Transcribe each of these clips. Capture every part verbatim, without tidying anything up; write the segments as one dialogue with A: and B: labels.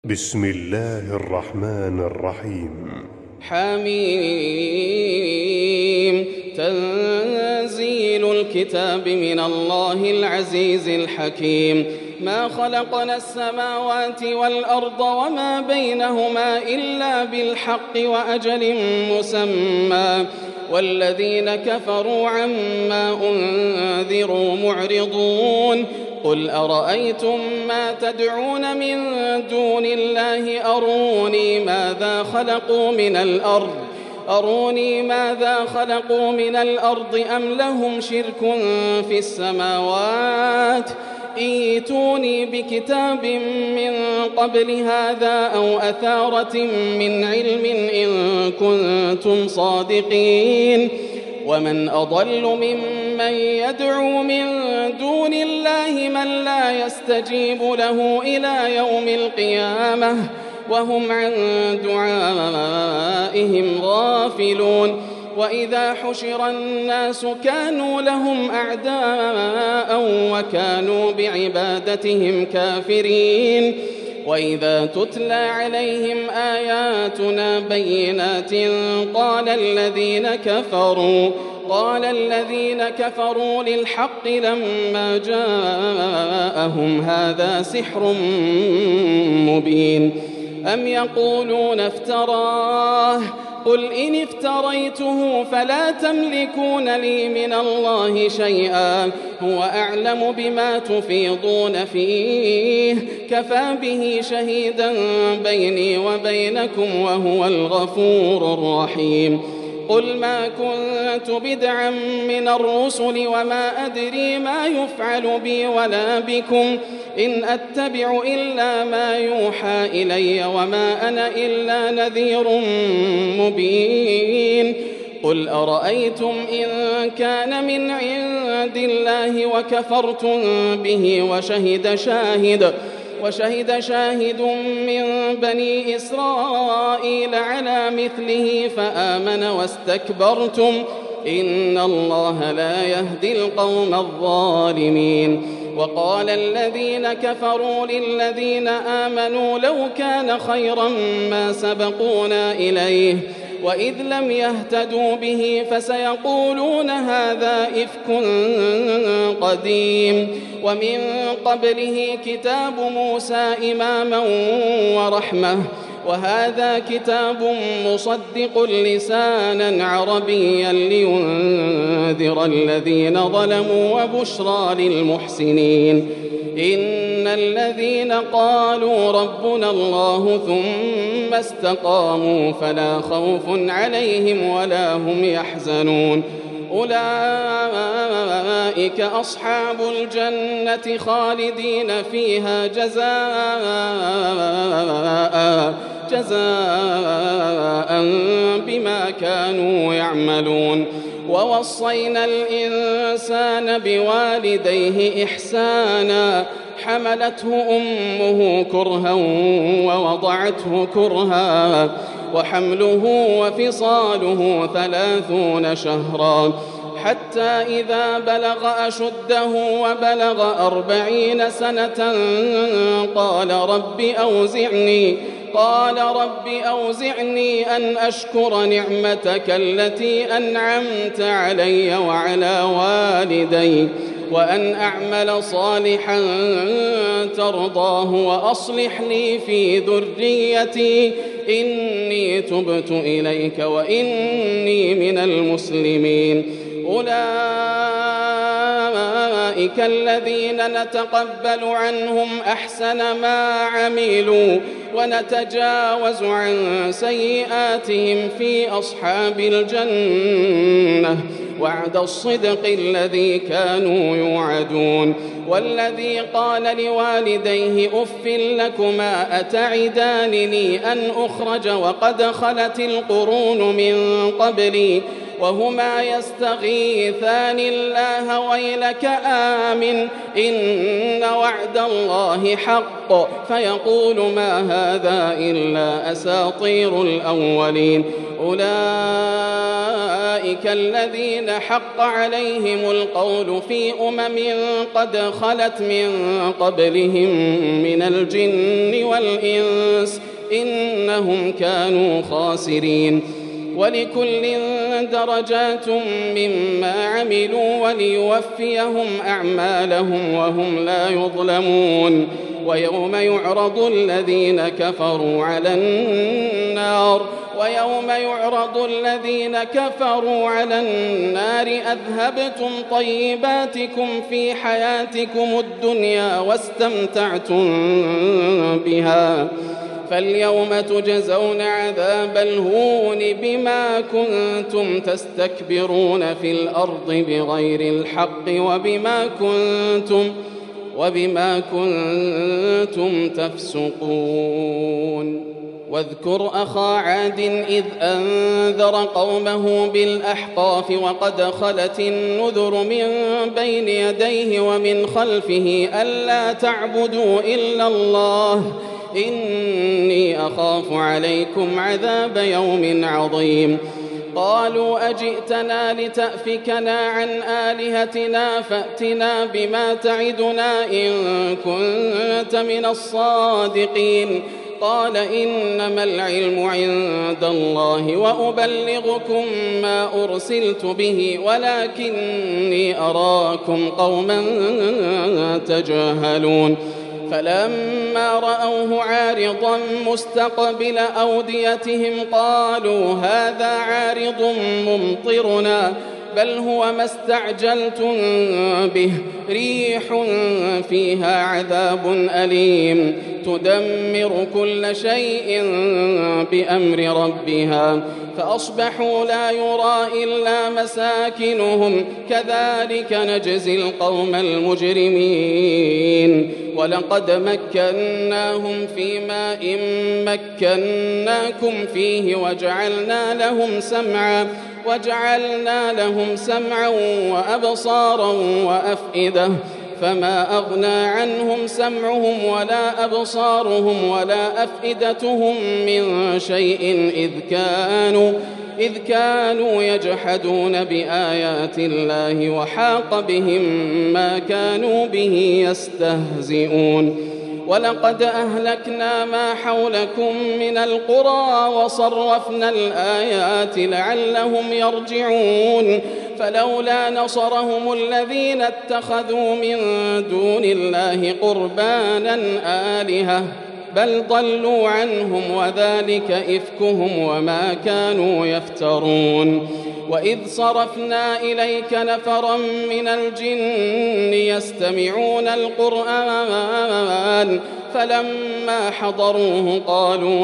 A: بسم الله الرحمن الرحيم.
B: حميم. تنزيل الكتاب من الله العزيز الحكيم. ما خلقنا السماوات والأرض وما بينهما إلا بالحق وأجل مسمى، والذين كفروا عما أنذروا معرضون. قل أرأيتم ما تدعون من دون الله أروني ماذا خلقوا من الأرض أروني ماذا خلقوا من الأرض أم لهم شرك في السماوات؟ ائتوني بكتاب من قبل هذا أو أثارة من علم إن كنتم صادقين. ومن أضل ممن يدعو من دون الله من لا يستجيب له إلى يوم القيامة وهم عن دعائهم غافلون. وإذا حشر الناس كانوا لهم أعداء وكانوا بعبادتهم كافرين. وإذا تتلى عليهم آياتنا بينات قال الذين كفروا قال الذين كفروا للحق لما جاءهم هذا سحر مبين. أم يقولون افتراه قل إن افتريته فلا تملكون لي من الله شيئا هو أعلم بما تفيضون فيه كفى به شهيدا بيني وبينكم وهو الغفور الرحيم. قل ما كنت بدعا من الرسل وما أدري ما يفعل بي ولا بكم إن أتبع إلا ما يوحى إلي وما أنا إلا نذير مبين. قل أرأيتم إن كان من عند الله وكفرتم به وشهد شاهد وشهد شاهد من بني إسرائيل على مثله فآمن واستكبرتم إن الله لا يهدي القوم الظالمين. وقال الذين كفروا للذين آمنوا لو كان خيرا ما سبقونا إليه وإذ لم يهتدوا به فسيقولون هذا إفك قديم. ومن قبله كتاب موسى إماما ورحمة وهذا كتاب مصدق لسانا عربيا لينذر الذين ظلموا وبشرى للمحسنين. إن الذين قالوا ربنا الله ثم استقاموا فلا خوف عليهم ولا هم يحزنون. أولئك أصحاب الجنة خالدين فيها جزاء جزاء بما كانوا يعملون. ووصينا الإنسان بوالديه إحسانا حملته أمه كرها ووضعته كرها وحمله وفصاله ثلاثون شهرا حتى إذا بلغ أشده وبلغ أربعين سنة قال رب أوزعني قال رب أوزعني أن أشكر نعمتك التي أنعمت علي وعلى والدي وأن أعمل صالحا ترضاه وأصلح لي في ذريتي إني تبت إليك وإني من المسلمين. أولئك الذين نتقبل عنهم أحسن ما عملوا ونتجاوز عن سيئاتهم في أصحاب الجنة وعد الصدق الذي كانوا يوعدون. والذي قال لوالديه أف لكما أتعدانني أن أخرج وقد خلت القرون من قبلي وهما يستغيثان الله ويلك آمن إن وعد الله حق فيقول ما هذا إلا أساطير الأولين. أولئك أولئك الذين حق عليهم القول في أمم قد خلت من قبلهم من الجن والإنس إنهم كانوا خاسرين ولكل درجات مما عملوا وليوفيهم أعمالهم وهم لا يظلمون ويوم يعرض الذين كفروا على النار ويوم يعرض الذين كفروا على النار أذهبتم طيباتكم في حياتكم الدنيا واستمتعتم بها فاليوم تجزون عذاب الهون بما كنتم تستكبرون في الأرض بغير الحق وبما كنتم وبما كنتم تفسقون واذكر أخا عاد إذ أنذر قومه بالأحقاف وقد خلت النذر من بين يديه ومن خلفه ألا تعبدوا إلا الله إني أخاف عليكم عذاب يوم عظيم قالوا أجئتنا لتأفكنا عن آلهتنا فأتنا بما تعدنا إن كنت من الصادقين قال إنما العلم عند الله وأبلغكم ما أرسلت به ولكني أراكم قوما تجاهلون فلما رأوه عارضا مستقبل أوديتهم قالوا هذا عارض ممطرنا بل هو ما استعجلتم به ريح فيها عذاب أليم تدمر كل شيء بأمر ربها فأصبحوا لا يرى إلا مساكنهم كذلك نجزي القوم المجرمين ولقد مكناهم في ماء مكناكم فيه وجعلنا لهم سمعا وجعلنا لهم سمعا وأبصارا وأفئدة فما أغنى عنهم سمعهم ولا أبصارهم ولا أفئدتهم من شيء إذ كانوا إذ كانوا يجحدون بآيات الله وحاق بهم ما كانوا به يستهزئون ولقد أهلكنا ما حولكم من القرى وصرفنا الآيات لعلهم يرجعون فلولا نصرهم الذين اتخذوا من دون الله قربانا آلهة بل ضلوا عنهم وذلك إفكهم وما كانوا يفترون وإذ صرفنا إليك نفرا من الجن يستمعون القرآن فلما حضروه قالوا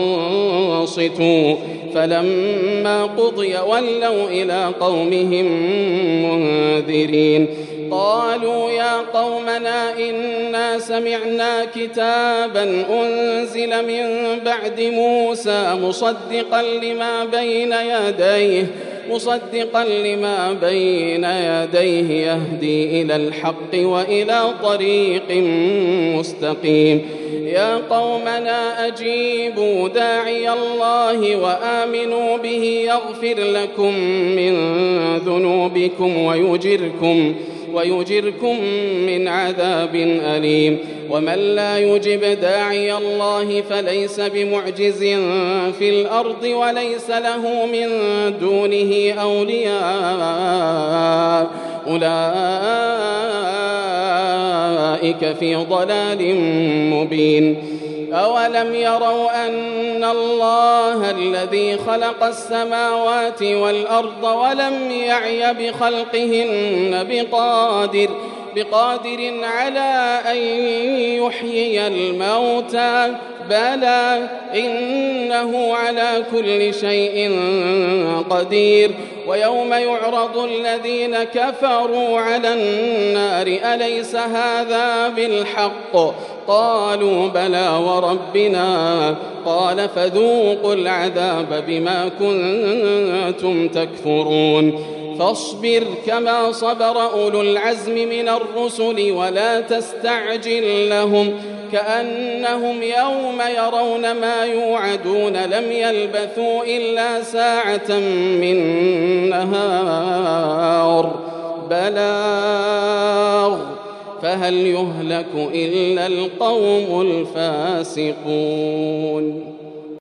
B: أنصتوا فلما قضي ولوا إلى قومهم منذرين قالوا يا قومنا إنا سمعنا كتابا أنزل من بعد موسى مصدقا لما بين يديه مصدقا لما بين يديه يهدي إلى الحق وإلى طريق مستقيم يا قومنا أجيبوا داعي الله وآمنوا به يغفر لكم من ذنوبكم ويجركم ويجركم من عذاب أليم ومن لا يجب داعي الله فليس بمعجز في الأرض وليس له من دونه أولياء أولئك في ضلال مبين أولم يروا أن الله الذي خلق السماوات والأرض ولم يعي بخلقهن بقادر بقادر على أن يحيي الموتى بلى إنه على كل شيء قدير ويوم يعرض الذين كفروا على النار أليس هذا بالحق قالوا بلى وربنا قال فذوقوا العذاب بما كنتم تكفرون فاصبر كما صبر أولو العزم من الرسل ولا تستعجل لهم كأنهم يوم يرون ما يوعدون لم يلبثوا إلا ساعة من نهار بلاغ فهل يهلك إلا القوم الفاسقون